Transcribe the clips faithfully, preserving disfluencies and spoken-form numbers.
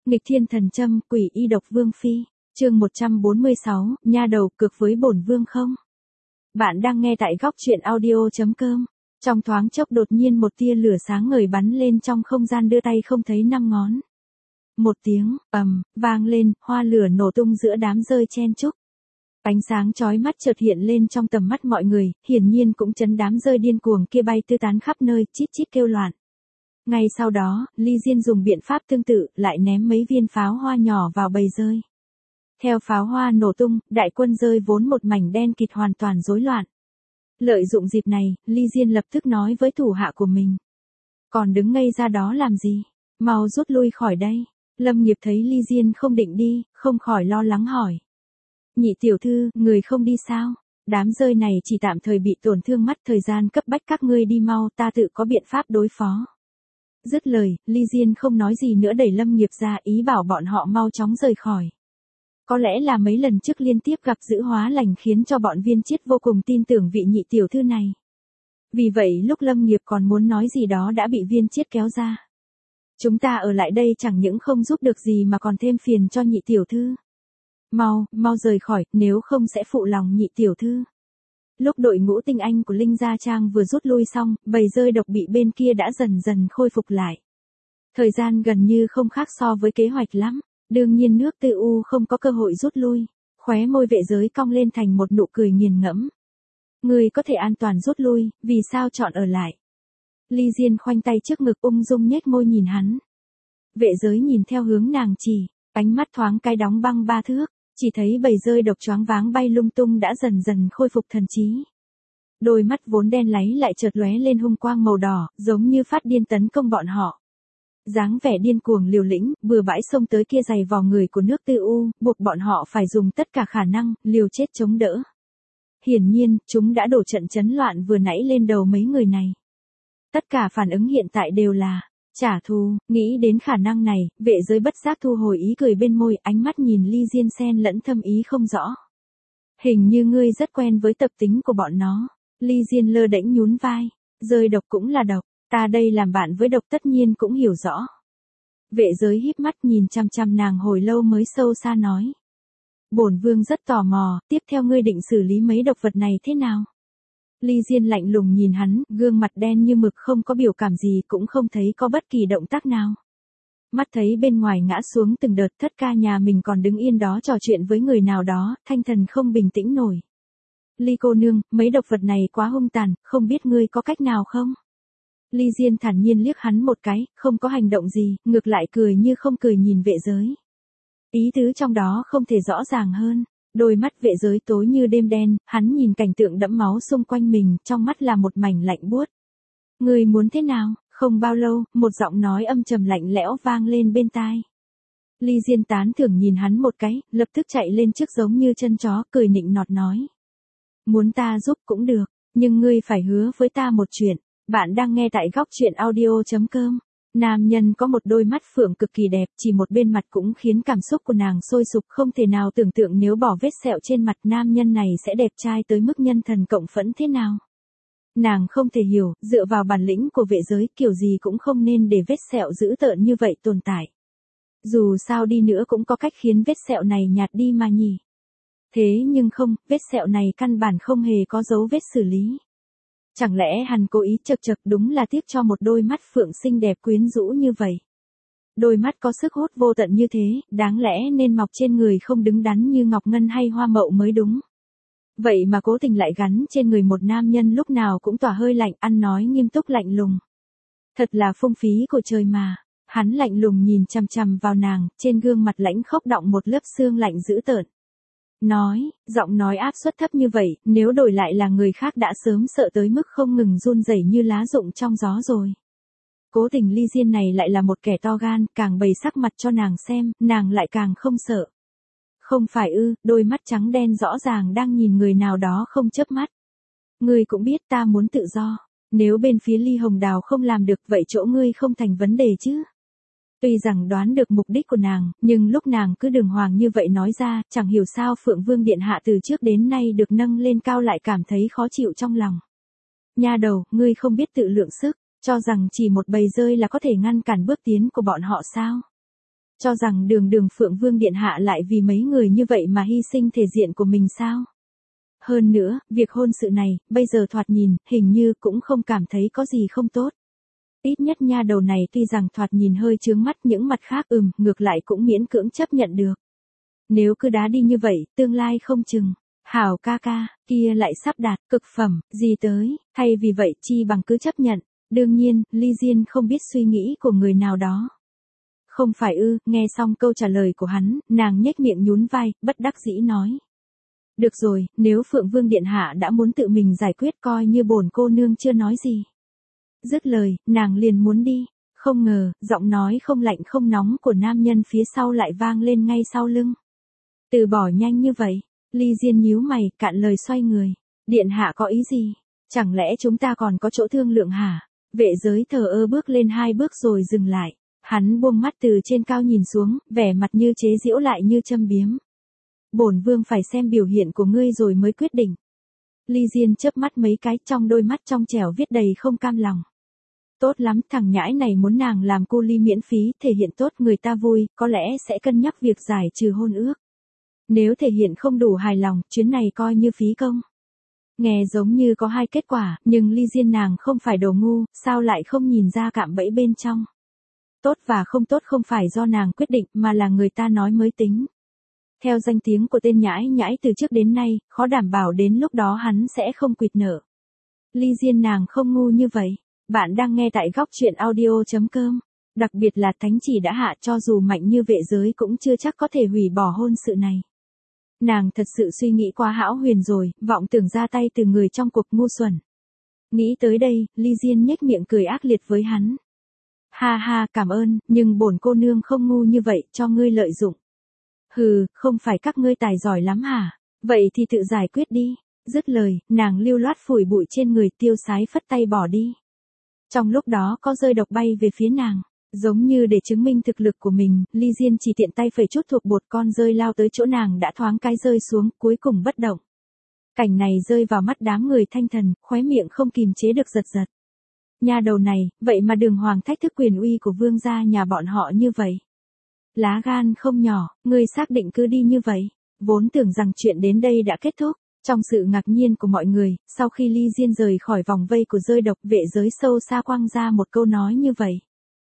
Nghịch thiên thần châm, quỷ y độc vương phi, chương một trăm bốn mươi sáu, nha đầu cược với bổn vương không? Bạn đang nghe tại góc truyện audio.com. Trong thoáng chốc đột nhiên một tia lửa sáng ngời bắn lên trong không gian đưa tay không thấy năm ngón. Một tiếng, ầm, vang lên, hoa lửa nổ tung giữa đám rơi chen chúc. Ánh sáng chói mắt chợt hiện lên trong tầm mắt mọi người, hiển nhiên cũng chấn đám rơi điên cuồng kia bay tứ tán khắp nơi, chít chít kêu loạn. Ngay sau đó, Ly Diên dùng biện pháp tương tự, lại ném mấy viên pháo hoa nhỏ vào bầy rơi. Theo pháo hoa nổ tung, đại quân rơi vốn một mảnh đen kịt hoàn toàn rối loạn. Lợi dụng dịp này, Ly Diên lập tức nói với thủ hạ của mình. Còn đứng ngây ra đó làm gì? Mau rút lui khỏi đây. Lâm Nghiệp thấy Ly Diên không định đi, không khỏi lo lắng hỏi. Nhị tiểu thư, người không đi sao? Đám rơi này chỉ tạm thời bị tổn thương mắt, thời gian cấp bách các ngươi đi mau, ta tự có biện pháp đối phó. Dứt lời, Ly Diên không nói gì nữa đẩy Lâm Nghiệp ra, ý bảo bọn họ mau chóng rời khỏi. Có lẽ là mấy lần trước liên tiếp gặp dữ hóa lành khiến cho bọn Viên Chiết vô cùng tin tưởng vị nhị tiểu thư này. Vì vậy lúc Lâm Nghiệp còn muốn nói gì đó đã bị Viên Chiết kéo ra. Chúng ta ở lại đây chẳng những không giúp được gì mà còn thêm phiền cho nhị tiểu thư. Mau, mau rời khỏi, nếu không sẽ phụ lòng nhị tiểu thư. Lúc đội ngũ tinh anh của Linh Gia Trang vừa rút lui xong, bầy rơi độc bị bên kia đã dần dần khôi phục lại. Thời gian gần như không khác so với kế hoạch lắm. Đương nhiên nước Tư U không có cơ hội rút lui. Khóe môi vệ giới cong lên thành một nụ cười nghiền ngẫm. Người có thể an toàn rút lui, vì sao chọn ở lại? Ly Diên khoanh tay trước ngực ung dung nhếch môi nhìn hắn. Vệ giới nhìn theo hướng nàng chỉ, ánh mắt thoáng cái đóng băng ba thước. Chỉ thấy bầy rơi độc choáng váng bay lung tung đã dần dần khôi phục thần trí. Đôi mắt vốn đen láy lại chợt lóe lên hung quang màu đỏ, giống như phát điên tấn công bọn họ. Dáng vẻ điên cuồng liều lĩnh, bừa bãi xông tới kia giày vò người của nước Tư U, buộc bọn họ phải dùng tất cả khả năng, liều chết chống đỡ. Hiển nhiên, chúng đã đổ trận chấn loạn vừa nãy lên đầu mấy người này. Tất cả phản ứng hiện tại đều là trả thù. Nghĩ đến khả năng này, vệ giới bất giác thu hồi ý cười bên môi, ánh mắt nhìn Ly Diên xen lẫn thâm ý không rõ. Hình như ngươi rất quen với tập tính của bọn nó. Ly Diên lơ đễnh nhún vai. Rơi độc cũng là độc, ta đây làm bạn với độc tất nhiên cũng hiểu rõ. Vệ giới híp mắt nhìn chăm chăm nàng hồi lâu mới sâu xa nói. Bổn vương rất tò mò, tiếp theo ngươi định xử lý mấy độc vật này thế nào? Ly Diên lạnh lùng nhìn hắn, gương mặt đen như mực không có biểu cảm gì, cũng không thấy có bất kỳ động tác nào. Mắt thấy bên ngoài ngã xuống từng đợt, thất ca nhà mình còn đứng yên đó trò chuyện với người nào đó, thanh thần không bình tĩnh nổi. Ly cô nương, mấy độc vật này quá hung tàn, không biết ngươi có cách nào không? Ly Diên thản nhiên liếc hắn một cái, không có hành động gì, ngược lại cười như không cười nhìn vệ giới. Ý tứ trong đó không thể rõ ràng hơn. Đôi mắt vệ giới tối như đêm đen, hắn nhìn cảnh tượng đẫm máu xung quanh mình, trong mắt là một mảnh lạnh buốt. Người muốn thế nào? Không bao lâu, một giọng nói âm trầm lạnh lẽo vang lên bên tai. Ly Diên tán thưởng nhìn hắn một cái, lập tức chạy lên trước giống như chân chó, cười nịnh nọt nói. Muốn ta giúp cũng được, nhưng ngươi phải hứa với ta một chuyện. Bạn đang nghe tại góc truyện audio.com. Nam nhân có một đôi mắt phượng cực kỳ đẹp, chỉ một bên mặt cũng khiến cảm xúc của nàng sôi sục, không thể nào tưởng tượng nếu bỏ vết sẹo trên mặt nam nhân này sẽ đẹp trai tới mức nhân thần cộng phẫn thế nào. Nàng không thể hiểu, dựa vào bản lĩnh của vệ giới kiểu gì cũng không nên để vết sẹo dữ tợn như vậy tồn tại. Dù sao đi nữa cũng có cách khiến vết sẹo này nhạt đi mà nhỉ. Thế nhưng không, vết sẹo này căn bản không hề có dấu vết xử lý. Chẳng lẽ hắn cố ý chật chật, đúng là tiếc cho một đôi mắt phượng xinh đẹp quyến rũ như vậy. Đôi mắt có sức hút vô tận như thế, đáng lẽ nên mọc trên người không đứng đắn như ngọc ngân hay hoa mậu mới đúng. Vậy mà cố tình lại gắn trên người một nam nhân lúc nào cũng tỏa hơi lạnh, ăn nói nghiêm túc lạnh lùng. Thật là phung phí của trời mà. Hắn lạnh lùng nhìn chằm chằm vào nàng, trên gương mặt lãnh khốc đọng một lớp xương lạnh dữ tợn. Nói, giọng nói áp suất thấp như vậy, nếu đổi lại là người khác đã sớm sợ tới mức không ngừng run rẩy như lá rụng trong gió rồi. Cố tình Ly Diên này lại là một kẻ to gan, càng bày sắc mặt cho nàng xem, nàng lại càng không sợ. Không phải ư, đôi mắt trắng đen rõ ràng đang nhìn người nào đó không chớp mắt. Ngươi cũng biết ta muốn tự do, nếu bên phía Ly Hồng Đào không làm được vậy chỗ ngươi không thành vấn đề chứ. Tuy rằng đoán được mục đích của nàng, nhưng lúc nàng cứ đường hoàng như vậy nói ra, chẳng hiểu sao Phượng Vương Điện Hạ từ trước đến nay được nâng lên cao lại cảm thấy khó chịu trong lòng. Nha đầu, ngươi không biết tự lượng sức, cho rằng chỉ một bầy rơi là có thể ngăn cản bước tiến của bọn họ sao? Cho rằng đường đường Phượng Vương Điện Hạ lại vì mấy người như vậy mà hy sinh thể diện của mình sao? Hơn nữa, việc hôn sự này, bây giờ thoạt nhìn, hình như cũng không cảm thấy có gì không tốt. Ít nhất nha đầu này tuy rằng thoạt nhìn hơi chướng mắt những mặt khác ừm, ngược lại cũng miễn cưỡng chấp nhận được. Nếu cứ đá đi như vậy, tương lai không chừng. Hảo ca ca, kia lại sắp đạt cực phẩm, gì tới, thay vì vậy chi bằng cứ chấp nhận. Đương nhiên, Ly Diên không biết suy nghĩ của người nào đó. Không phải ư, nghe xong câu trả lời của hắn, nàng nhếch miệng nhún vai, bất đắc dĩ nói. Được rồi, nếu Phượng Vương Điện Hạ đã muốn tự mình giải quyết coi như bổn cô nương chưa nói gì. Dứt lời, nàng liền muốn đi. Không ngờ, giọng nói không lạnh không nóng của nam nhân phía sau lại vang lên ngay sau lưng. Từ bỏ nhanh như vậy, Ly Diên nhíu mày, cạn lời xoay người. Điện Hạ có ý gì? Chẳng lẽ chúng ta còn có chỗ thương lượng hả? Vệ giới thờ ơ bước lên hai bước rồi dừng lại. Hắn buông mắt từ trên cao nhìn xuống, vẻ mặt như chế giễu lại như châm biếm. Bổn vương phải xem biểu hiện của ngươi rồi mới quyết định. Ly Diên chớp mắt mấy cái, trong đôi mắt trong trẻo viết đầy không cam lòng. Tốt lắm, thằng nhãi này muốn nàng làm cu ly miễn phí, thể hiện tốt người ta vui, có lẽ sẽ cân nhắc việc giải trừ hôn ước. Nếu thể hiện không đủ hài lòng, chuyến này coi như phí công. Nghe giống như có hai kết quả, nhưng Ly Diên nàng không phải đồ ngu, sao lại không nhìn ra cạm bẫy bên trong. Tốt và không tốt không phải do nàng quyết định mà là người ta nói mới tính. Theo danh tiếng của tên nhãi nhãi từ trước đến nay, khó đảm bảo đến lúc đó hắn sẽ không quỵt nợ. Ly Diên nàng không ngu như vậy. Bạn đang nghe tại góc truyện audio chấm com. Đặc biệt là thánh chỉ đã hạ, cho dù mạnh như vệ giới cũng chưa chắc có thể hủy bỏ hôn sự này. Nàng thật sự suy nghĩ quá hão huyền rồi, vọng tưởng ra tay từ người trong cuộc ngu xuẩn. Nghĩ tới đây, Ly Diên nhếch miệng cười ác liệt với hắn. Ha ha, cảm ơn, nhưng bổn cô nương không ngu như vậy, cho ngươi lợi dụng. Hừ, không phải các ngươi tài giỏi lắm hả? Vậy thì tự giải quyết đi. Dứt lời, nàng lưu loát phủi bụi trên người, tiêu sái phất tay bỏ đi. Trong lúc đó có rơi độc bay về phía nàng. Giống như để chứng minh thực lực của mình, Ly Diên chỉ tiện tay phẩy chút thuộc bột, con rơi lao tới chỗ nàng đã thoáng cái rơi xuống, cuối cùng bất động. Cảnh này rơi vào mắt đám người thanh thần, khóe miệng không kìm chế được giật giật. Nha đầu này, vậy mà đường hoàng thách thức quyền uy của vương gia nhà bọn họ như vậy. Lá gan không nhỏ, ngươi xác định cứ đi như vậy. Vốn tưởng rằng chuyện đến đây đã kết thúc. Trong sự ngạc nhiên của mọi người, sau khi Ly Diên rời khỏi vòng vây của rơi độc, vệ giới sâu xa quăng ra một câu nói như vậy.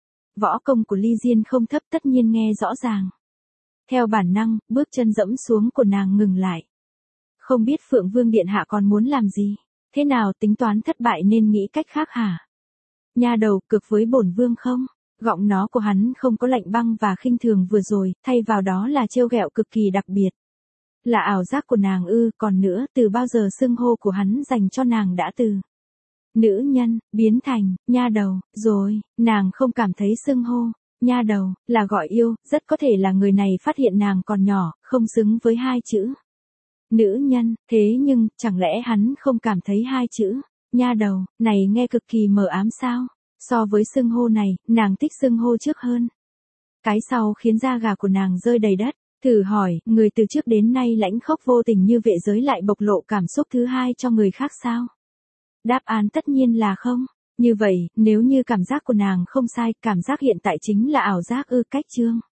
Võ công của Ly Diên không thấp, tất nhiên nghe rõ ràng. Theo bản năng, bước chân dẫm xuống của nàng ngừng lại. Không biết Phượng Vương Điện Hạ còn muốn làm gì? Thế nào, tính toán thất bại nên nghĩ cách khác hả? Nha đầu, cực với bổn vương không? Giọng nó của hắn không có lạnh băng và khinh thường vừa rồi, thay vào đó là trêu ghẹo cực kỳ đặc biệt. Là ảo giác của nàng ư? Còn nữa, từ bao giờ xưng hô của hắn dành cho nàng đã từ nữ nhân, biến thành, nha đầu, rồi, nàng không cảm thấy xưng hô, nha đầu, là gọi yêu, rất có thể là người này phát hiện nàng còn nhỏ, không xứng với hai chữ nữ nhân, thế nhưng, chẳng lẽ hắn không cảm thấy hai chữ nha đầu này nghe cực kỳ mờ ám sao? So với xưng hô này, nàng thích xưng hô trước hơn. Cái sau khiến da gà của nàng rơi đầy đất. Thử hỏi, người từ trước đến nay lãnh khốc vô tình như vệ giới lại bộc lộ cảm xúc thứ hai cho người khác sao? Đáp án tất nhiên là không. Như vậy, nếu như cảm giác của nàng không sai, cảm giác hiện tại chính là ảo giác ư? Cách chương